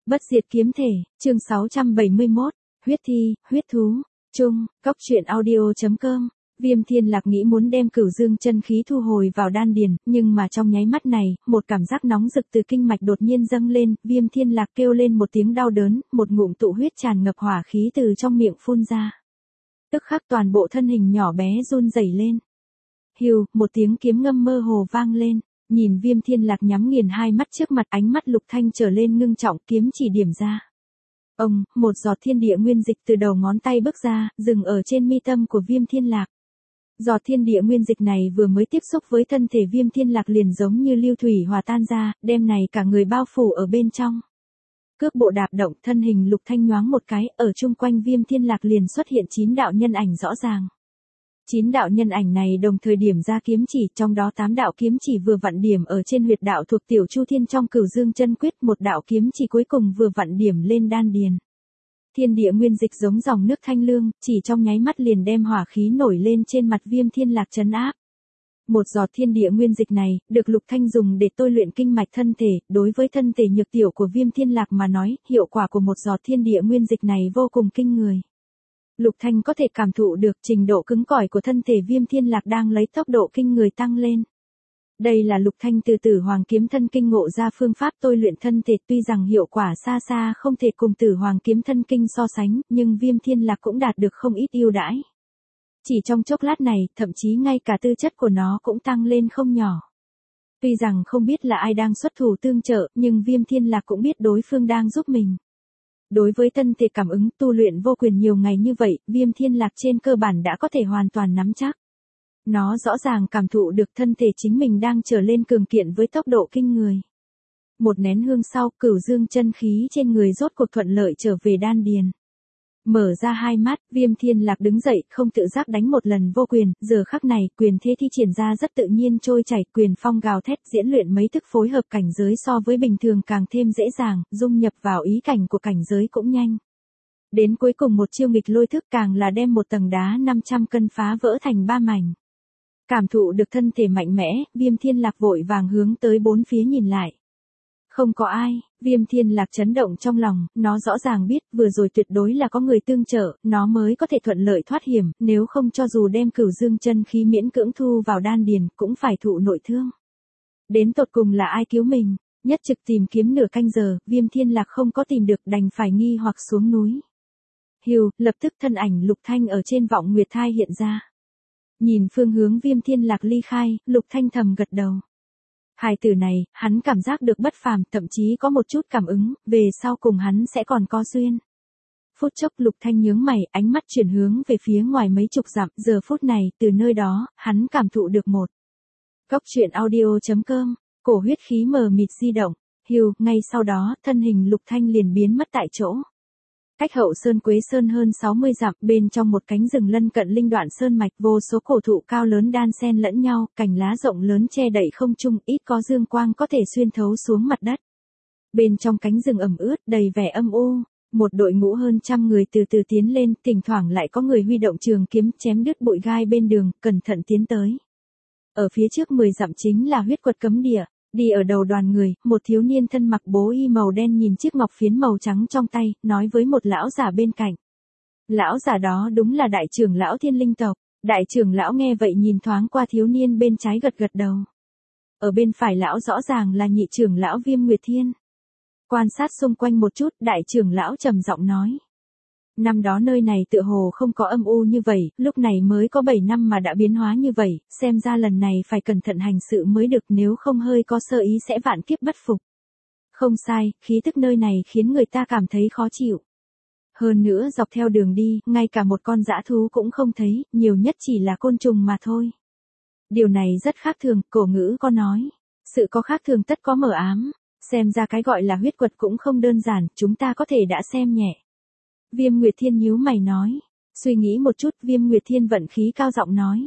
Bất diệt kiếm thể, chương 671, huyết thi, huyết thú, chung, cóc truyện audio.com. Viêm Thiên Lạc nghĩ muốn đem Cửu Dương chân khí thu hồi vào đan điền, nhưng mà trong nháy mắt này, một cảm giác nóng rực từ kinh mạch đột nhiên dâng lên, Viêm Thiên Lạc kêu lên một tiếng đau đớn, một ngụm tụ huyết tràn ngập hỏa khí từ trong miệng phun ra. Tức khắc toàn bộ thân hình nhỏ bé run rẩy lên. Hưu, một tiếng kiếm ngâm mơ hồ vang lên, nhìn Viêm Thiên Lạc nhắm nghiền hai mắt trước mặt, ánh mắt Lục Thanh trở lên ngưng trọng, kiếm chỉ điểm ra. Ông, một giọt thiên địa nguyên dịch từ đầu ngón tay bước ra, dừng ở trên mi tâm của Viêm Thiên Lạc. Giọt thiên địa nguyên dịch này vừa mới tiếp xúc với thân thể Viêm Thiên Lạc liền giống như lưu thủy hòa tan ra, đem này cả người bao phủ ở bên trong. Cước bộ đạp động, thân hình Lục Thanh nhoáng một cái, ở chung quanh Viêm Thiên Lạc liền xuất hiện 9 đạo nhân ảnh rõ ràng. 9 đạo nhân ảnh này đồng thời điểm ra kiếm chỉ, trong đó 8 đạo kiếm chỉ vừa vặn điểm ở trên huyệt đạo thuộc Tiểu Chu Thiên trong Cửu Dương chân quyết, một đạo kiếm chỉ cuối cùng vừa vặn điểm lên đan điền. Thiên địa nguyên dịch giống dòng nước thanh lương, chỉ trong nháy mắt liền đem hỏa khí nổi lên trên mặt Viêm Thiên Lạc trấn áp. Một giọt thiên địa nguyên dịch này, được Lục Thanh dùng để tôi luyện kinh mạch thân thể, đối với thân thể nhược tiểu của Viêm Thiên Lạc mà nói, hiệu quả của một giọt thiên địa nguyên dịch này vô cùng kinh người. Lục Thanh có thể cảm thụ được trình độ cứng cỏi của thân thể Viêm Thiên Lạc đang lấy tốc độ kinh người tăng lên. Đây là Lục Thanh từ Tử Hoàng kiếm thân kinh ngộ ra phương pháp tôi luyện thân thể, tuy rằng hiệu quả xa xa không thể cùng Tử Hoàng kiếm thân kinh so sánh, nhưng Viêm Thiên Lạc cũng đạt được không ít ưu đãi. Chỉ trong chốc lát này, thậm chí ngay cả tư chất của nó cũng tăng lên không nhỏ. Tuy rằng không biết là ai đang xuất thủ tương trợ, nhưng Viêm Thiên Lạc cũng biết đối phương đang giúp mình. Đối với thân thể cảm ứng tu luyện vô quyền nhiều ngày như vậy, Viêm Thiên Lạc trên cơ bản đã có thể hoàn toàn nắm chắc. Nó rõ ràng cảm thụ được thân thể chính mình đang trở lên cường kiện với tốc độ kinh người. Một nén hương sau, Cửu Dương chân khí trên người rốt cuộc thuận lợi trở về đan điền. Mở ra hai mắt, Viêm Thiên Lạc đứng dậy, không tự giác đánh một lần vô quyền, giờ khắc này, quyền thế thi triển ra rất tự nhiên trôi chảy, quyền phong gào thét, diễn luyện mấy thức phối hợp cảnh giới so với bình thường càng thêm dễ dàng, dung nhập vào ý cảnh của cảnh giới cũng nhanh. Đến cuối cùng một chiêu nghịch lôi thức càng là đem một tầng đá 500 cân phá vỡ thành 3 mảnh. Cảm thụ được thân thể mạnh mẽ, Viêm Thiên Lạc vội vàng hướng tới bốn phía nhìn lại. Không có ai, Viêm Thiên Lạc chấn động trong lòng, nó rõ ràng biết vừa rồi tuyệt đối là có người tương trợ, nó mới có thể thuận lợi thoát hiểm, nếu không cho dù đem Cửu Dương chân khí miễn cưỡng thu vào đan điền, cũng phải thụ nội thương. Đến tột cùng là ai cứu mình, nhất trực tìm kiếm nửa canh giờ, Viêm Thiên Lạc không có tìm được đành phải nghi hoặc xuống núi. Hiu, lập tức thân ảnh Lục Thanh ở trên vọng nguyệt thai hiện ra. Nhìn phương hướng Viêm Thiên Lạc ly khai, Lục Thanh thầm gật đầu. Hài tử này, hắn cảm giác được bất phàm, thậm chí có một chút cảm ứng, về sau cùng hắn sẽ còn có duyên. Phút chốc Lục Thanh nhướng mày, ánh mắt chuyển hướng về phía ngoài mấy chục dặm, giờ phút này, từ nơi đó, hắn cảm thụ được một. Cóc truyện audio.com, cổ huyết khí mờ mịt di động, hiu, ngay sau đó, thân hình Lục Thanh liền biến mất tại chỗ. Cách Hậu Sơn Quế Sơn hơn 60 dặm, bên trong một cánh rừng lân cận linh đoạn sơn mạch, vô số cổ thụ cao lớn đan xen lẫn nhau, cành lá rộng lớn che đậy không trung, ít có dương quang có thể xuyên thấu xuống mặt đất. Bên trong cánh rừng ẩm ướt, đầy vẻ âm u, một đội ngũ hơn trăm người từ từ tiến lên, thỉnh thoảng lại có người huy động trường kiếm chém đứt bụi gai bên đường, cẩn thận tiến tới. Ở phía trước 10 dặm chính là huyết quật cấm địa. Đi ở đầu đoàn người, một thiếu niên thân mặc bố y màu đen nhìn chiếc ngọc phiến màu trắng trong tay, nói với một lão giả bên cạnh. Lão giả đó đúng là đại trưởng lão Thiên Linh tộc. Đại trưởng lão nghe vậy nhìn thoáng qua thiếu niên bên trái gật gật đầu. Ở bên phải lão rõ ràng là nhị trưởng lão Viêm Nguyệt Thiên. Quan sát xung quanh một chút, đại trưởng lão trầm giọng nói. Năm đó nơi này tựa hồ không có âm u như vậy, lúc này mới có 7 năm mà đã biến hóa như vậy, xem ra lần này phải cẩn thận hành sự mới được, nếu không hơi có sơ ý sẽ vạn kiếp bất phục. Không sai, khí tức nơi này khiến người ta cảm thấy khó chịu. Hơn nữa dọc theo đường đi, ngay cả một con dã thú cũng không thấy, nhiều nhất chỉ là côn trùng mà thôi. Điều này rất khác thường, cổ ngữ có nói. Sự có khác thường tất có mờ ám, xem ra cái gọi là huyết quật cũng không đơn giản, chúng ta có thể đã xem nhẹ. Viêm Nguyệt Thiên nhíu mày nói. Suy nghĩ một chút, Viêm Nguyệt Thiên vận khí cao giọng nói.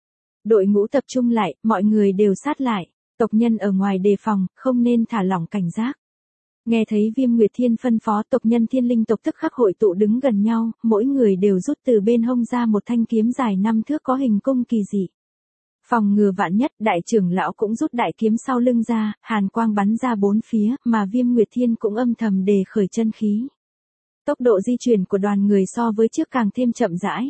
Đội ngũ tập trung lại, mọi người đều sát lại. Tộc nhân ở ngoài đề phòng, không nên thả lỏng cảnh giác. Nghe thấy Viêm Nguyệt Thiên phân phó, tộc nhân Thiên Linh tộc tức khắc hội tụ đứng gần nhau, mỗi người đều rút từ bên hông ra một thanh kiếm dài 5 thước có hình cung kỳ dị. Phòng ngừa vạn nhất, đại trưởng lão cũng rút đại kiếm sau lưng ra, hàn quang bắn ra bốn phía, mà Viêm Nguyệt Thiên cũng âm thầm đề khởi chân khí. Tốc độ di chuyển của đoàn người so với trước càng thêm chậm rãi.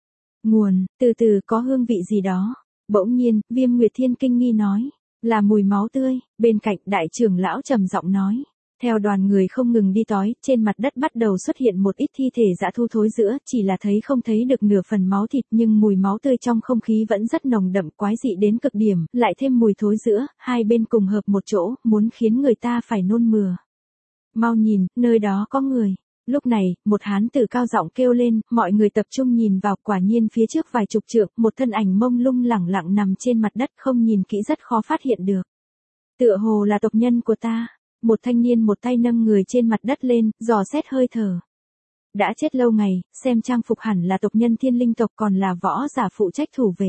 Nguồn, từ từ có hương vị gì đó. Bỗng nhiên, Viêm Nguyệt Thiên kinh nghi nói, là mùi máu tươi. Bên cạnh đại trưởng lão trầm giọng nói. Theo đoàn người không ngừng đi tói, trên mặt đất bắt đầu xuất hiện một ít thi thể dã thu thối rữa, chỉ là thấy không thấy được nửa phần máu thịt, nhưng mùi máu tươi trong không khí vẫn rất nồng đậm, quái dị đến cực điểm, lại thêm mùi thối rữa, hai bên cùng hợp một chỗ, muốn khiến người ta phải nôn mửa. Mau nhìn, nơi đó có người. Lúc này, một hán tử cao giọng kêu lên, mọi người tập trung nhìn vào, quả nhiên phía trước vài chục trượng, một thân ảnh mông lung lẳng lặng nằm trên mặt đất, không nhìn kỹ rất khó phát hiện được. Tựa hồ là tộc nhân của ta. Một thanh niên một tay nâng người trên mặt đất lên, dò xét hơi thở. Đã chết lâu ngày, xem trang phục hẳn là tộc nhân Thiên Linh tộc, còn là võ giả phụ trách thủ vệ.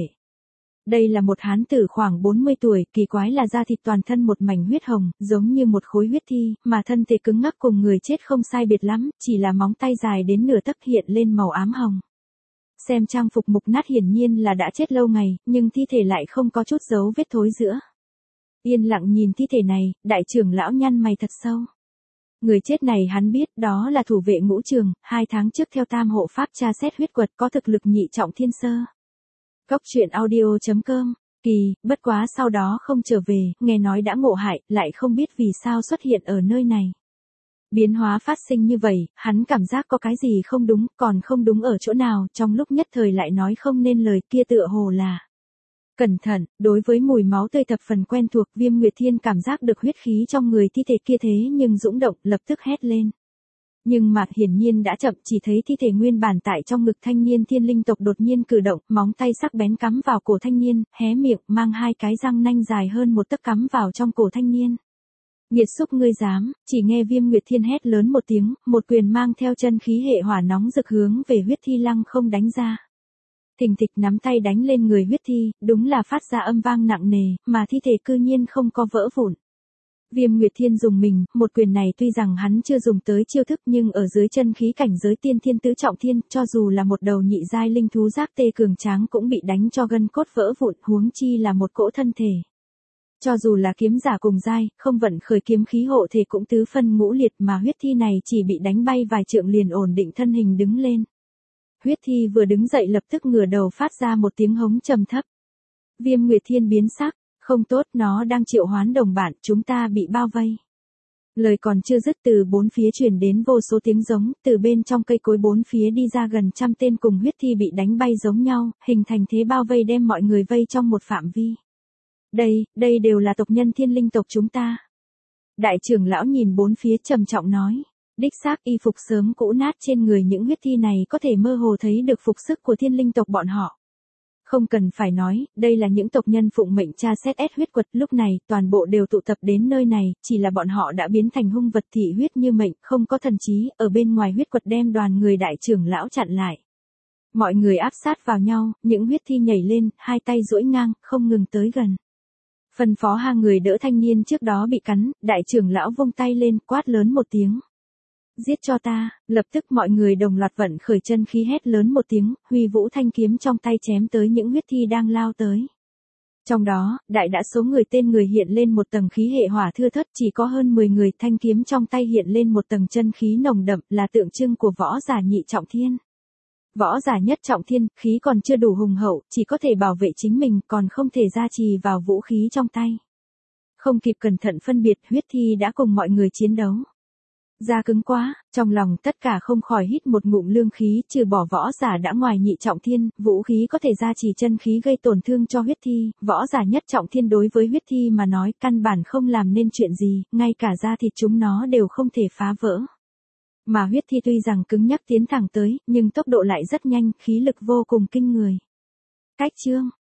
Đây là một hán tử khoảng 40 tuổi, kỳ quái là da thịt toàn thân một mảnh huyết hồng, giống như một khối huyết thi, mà thân thể cứng ngắc cùng người chết không sai biệt lắm, chỉ là móng tay dài đến nửa tấc hiện lên màu ám hồng. Xem trang phục mục nát hiển nhiên là đã chết lâu ngày, nhưng thi thể lại không có chút dấu vết thối rữa. Yên lặng nhìn thi thể này, đại trưởng lão nhăn mày thật sâu. Người chết này hắn biết, đó là thủ vệ Ngũ Trường, 2 tháng trước theo tam hộ pháp tra xét huyết quật, có thực lực nhị trọng thiên sơ. Cốc truyện audio.com, kỳ, bất quá sau đó không trở về, nghe nói đã ngộ hại, lại không biết vì sao xuất hiện ở nơi này. Biến hóa phát sinh như vậy, hắn cảm giác có cái gì không đúng, còn không đúng ở chỗ nào, trong lúc nhất thời lại nói không nên lời, kia tựa hồ là. Cẩn thận, đối với mùi máu tươi thập phần quen thuộc, Viêm Nguyệt Thiên cảm giác được huyết khí trong người thi thể kia thế nhưng dũng động, lập tức hét lên. Nhưng mà hiển nhiên đã chậm, chỉ thấy thi thể nguyên bản tại trong ngực thanh niên Thiên Linh tộc đột nhiên cử động, móng tay sắc bén cắm vào cổ thanh niên, hé miệng, mang 2 cái răng nanh dài hơn một tấc cắm vào trong cổ thanh niên. Nghiệt xúc ngươi dám, chỉ nghe Viêm Nguyệt Thiên hét lớn một tiếng, một quyền mang theo chân khí hệ hỏa nóng rực hướng về huyết thi lăng không đánh ra. Thình thịch nắm tay đánh lên người huyết thi, đúng là phát ra âm vang nặng nề, mà thi thể cư nhiên không có vỡ vụn. Viêm Nguyệt Thiên dùng mình, một quyền này tuy rằng hắn chưa dùng tới chiêu thức nhưng ở dưới chân khí cảnh giới tiên thiên tứ trọng thiên, cho dù là một đầu nhị giai linh thú giác tê cường tráng cũng bị đánh cho gân cốt vỡ vụn, huống chi là một cỗ thân thể. Cho dù là kiếm giả cùng giai, không vận khởi kiếm khí hộ thể cũng tứ phân ngũ liệt, mà huyết thi này chỉ bị đánh bay vài trượng liền ổn định thân hình đứng lên. Huyết thi vừa đứng dậy lập tức ngửa đầu phát ra một tiếng hống trầm thấp. Viêm Nguyệt Thiên biến sắc, không tốt, nó đang triệu hoán đồng bạn, chúng ta bị bao vây. Lời còn chưa dứt từ bốn phía truyền đến vô số tiếng giống, từ bên trong cây cối bốn phía đi ra gần 100 tên cùng huyết thi bị đánh bay giống nhau, hình thành thế bao vây đem mọi người vây trong một phạm vi. Đây đều là tộc nhân Thiên Linh tộc chúng ta. Đại trưởng lão nhìn bốn phía trầm trọng nói. Đích xác y phục sớm cũ nát trên người những huyết thi này có thể mơ hồ thấy được phục sức của Thiên Linh tộc bọn họ. Không cần phải nói, đây là những tộc nhân phụng mệnh tra xét huyết quật, lúc này toàn bộ đều tụ tập đến nơi này, chỉ là bọn họ đã biến thành hung vật thị huyết như mệnh, không có thần trí, ở bên ngoài huyết quật đem đoàn người đại trưởng lão chặn lại. Mọi người áp sát vào nhau, những huyết thi nhảy lên, hai tay duỗi ngang, không ngừng tới gần. Phân phó hai người đỡ thanh niên trước đó bị cắn, đại trưởng lão vung tay lên, quát lớn một tiếng. Giết cho ta, lập tức mọi người đồng loạt vận khởi chân khí hét lớn một tiếng, huy vũ thanh kiếm trong tay chém tới những huyết thi đang lao tới. Trong đó, đại đa số tên người hiện lên một tầng khí hệ hỏa thưa thớt, chỉ có hơn 10 người, thanh kiếm trong tay hiện lên một tầng chân khí nồng đậm, là tượng trưng của võ giả nhị trọng thiên. Võ giả nhất trọng thiên, khí còn chưa đủ hùng hậu, chỉ có thể bảo vệ chính mình, còn không thể gia trì vào vũ khí trong tay. Không kịp cẩn thận phân biệt, huyết thi đã cùng mọi người chiến đấu. Da cứng quá, trong lòng tất cả không khỏi hít một ngụm lương khí, trừ bỏ võ giả đã ngoài nhị trọng thiên, vũ khí có thể gia trì chân khí gây tổn thương cho huyết thi, võ giả nhất trọng thiên đối với huyết thi mà nói căn bản không làm nên chuyện gì, ngay cả da thịt chúng nó đều không thể phá vỡ. Mà huyết thi tuy rằng cứng nhắc tiến thẳng tới, nhưng tốc độ lại rất nhanh, khí lực vô cùng kinh người. Cách chương